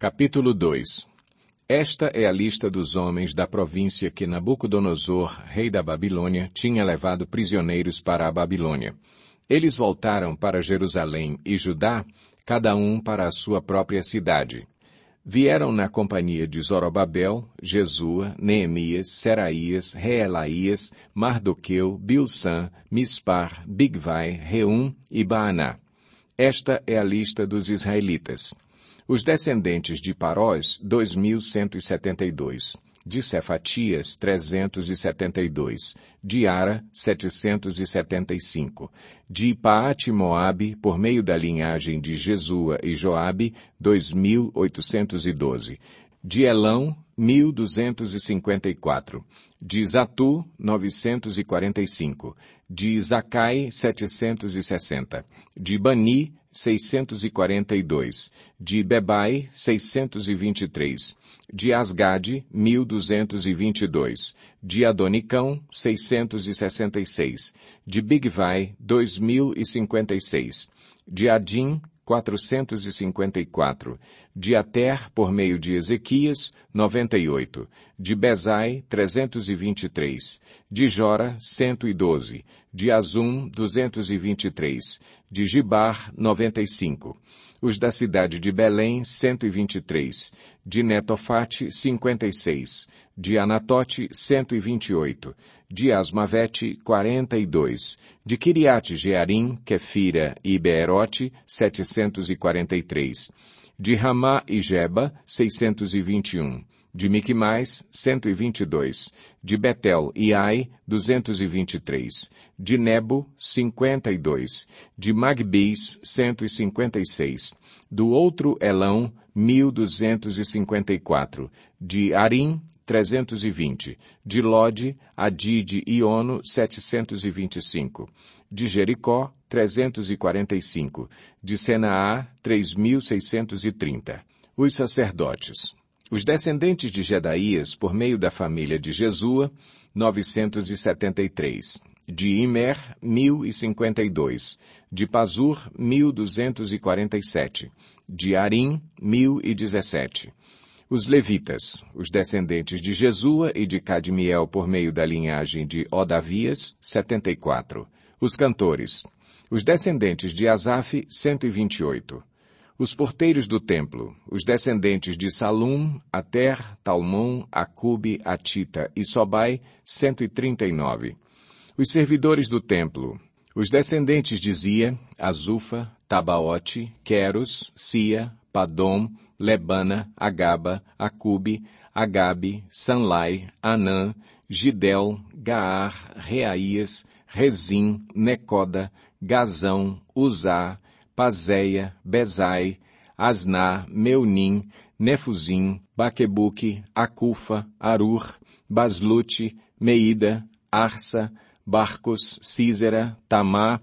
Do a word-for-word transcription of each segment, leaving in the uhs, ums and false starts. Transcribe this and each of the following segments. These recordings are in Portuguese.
Capítulo dois. Esta é a lista dos homens da província que Nabucodonosor, rei da Babilônia, tinha levado prisioneiros para a Babilônia. Eles voltaram para Jerusalém e Judá, cada um para a sua própria cidade. Vieram na companhia de Zorobabel, Jesua, Neemias, Seraías, Reelaías, Mardoqueu, Bilsã, Mispar, Bigvai, Reum e Baaná. Esta é a lista dos israelitas. Os descendentes de Parós, dois mil cento e setenta e dois. De Cefatias, trezentos e setenta e dois. De Ara, setecentos e setenta e cinco. De Paate-Moabe, por meio da linhagem de Jesua e Joabe, dois mil oitocentos e doze. De Elão, mil duzentos e cinquenta e quatro. De Zatu, novecentos e quarenta e cinco. De Zacai, setecentos e sessenta. De Bani, seiscentos e quarenta e dois. De Bebai, seiscentos e vinte e três. De Asgade, mil duzentos e vinte e dois. De Adonicão, seiscentos e sessenta e seis. De Bigvai, dois mil e cinquenta e seis. De Adim, quatrocentos e cinquenta e quatro. De Ater, por meio de Ezequias, noventa e oito. De Bezai, trezentos e vinte e três. De Jora, cento e doze. De Azum, duzentos e vinte e três. De Gibar, noventa e cinco. Os da cidade de Belém, cento e vinte e três. De Netofate, cinquenta e seis. De Anatote, cento e vinte e oito. De Asmavete, quarenta e dois. De Kiriate Jearim, Quefira e Beerote, setecentos e quarenta e três. De Ramá e Geba, seiscentos e vinte e um. De Miquimais, cento e vinte e dois. De Betel e Ai, duzentos e vinte e três. De Nebo, cinquenta e dois. De Magbis, cento e cinquenta e seis. Do outro Elão, mil duzentos e cinquenta e quatro. De Arim, trezentos e vinte. De Lode, Adide e Ono, setecentos e vinte e cinco. De Jericó, trezentos e quarenta e cinco. De Senaá, três mil seiscentos e trinta. Os sacerdotes. Os descendentes de Jedaías, por meio da família de Jesua, novecentos e setenta e três. De Imer, mil e cinquenta e dois. De Pazur, mil duzentos e quarenta e sete. De Arim, mil e dezessete. Os levitas, os descendentes de Jesua e de Cadmiel por meio da linhagem de Odavias, setenta e quatro. Os cantores, os descendentes de Asaf, cento e vinte e oito. Os porteiros do templo, os descendentes de Salum, Ater, Talmon, Acube, Atita e Sobai, cento e trinta e nove. Os servidores do templo, os descendentes de Zia, Azufa, Tabaote, Queros, Sia, Padom, Lebana, Agaba, Acube, Agabe, Sanlai, Anã, Gidel, Gaar, Reaías, Rezim, Necoda, Gazão, Uzá, Pazéia, Bezai, Asná, Meunim, Nefuzim, Baquebuque, Acufa, Arur, Baslute, Meida, Arsa, Barcos, Císera, Tamá,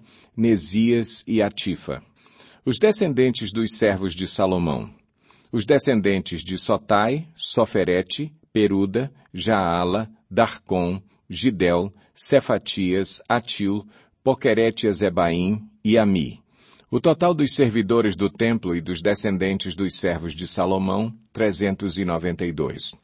Nesias e Atifa. Os descendentes dos servos de Salomão. Os descendentes de Sotai, Soferete, Peruda, Jaala, Darcon, Gidel, Cefatias, Atil, Poquerete-Zebaim e Ami. O total dos servidores do templo e dos descendentes dos servos de Salomão, trezentos e noventa e dois.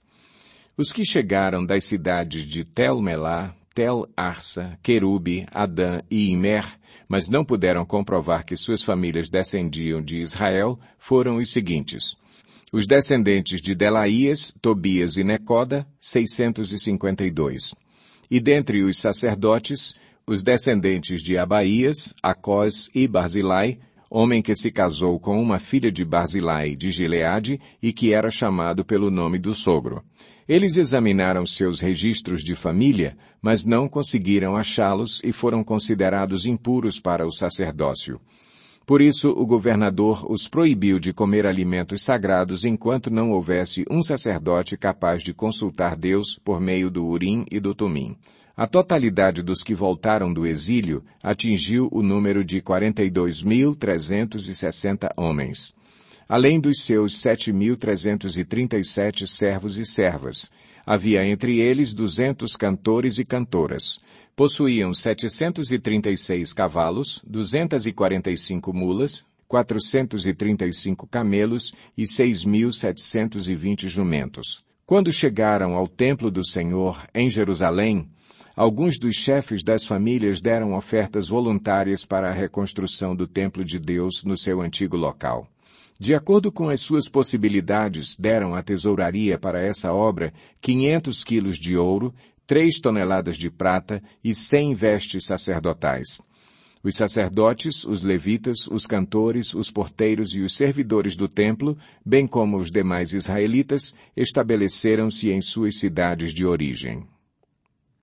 Os que chegaram das cidades de Tel-Melá, Tel-Arsa, Querube, Adã e Imer, mas não puderam comprovar que suas famílias descendiam de Israel, foram os seguintes. Os descendentes de Delaías, Tobias e Necoda, seiscentos e cinquenta e dois. E dentre os sacerdotes, os descendentes de Abaías, Acós e Barzilai, homem que se casou com uma filha de Barzilai de Gileade e que era chamado pelo nome do sogro. Eles examinaram seus registros de família, mas não conseguiram achá-los e foram considerados impuros para o sacerdócio. Por isso, o governador os proibiu de comer alimentos sagrados enquanto não houvesse um sacerdote capaz de consultar Deus por meio do Urim e do Tumim. A totalidade dos que voltaram do exílio atingiu o número de quarenta e dois mil trezentos e sessenta homens, além dos seus sete mil trezentos e trinta e sete servos e servas. Havia entre eles duzentos cantores e cantoras. Possuíam setecentos e trinta e seis cavalos, duzentas e quarenta e cinco mulas, quatrocentos e trinta e cinco camelos e seis mil setecentos e vinte jumentos. Quando chegaram ao templo do Senhor, em Jerusalém, alguns dos chefes das famílias deram ofertas voluntárias para a reconstrução do templo de Deus no seu antigo local. De acordo com as suas possibilidades, deram à tesouraria para essa obra quinhentos quilos de ouro, três toneladas de prata e cem vestes sacerdotais. Os sacerdotes, os levitas, os cantores, os porteiros e os servidores do templo, bem como os demais israelitas, estabeleceram-se em suas cidades de origem.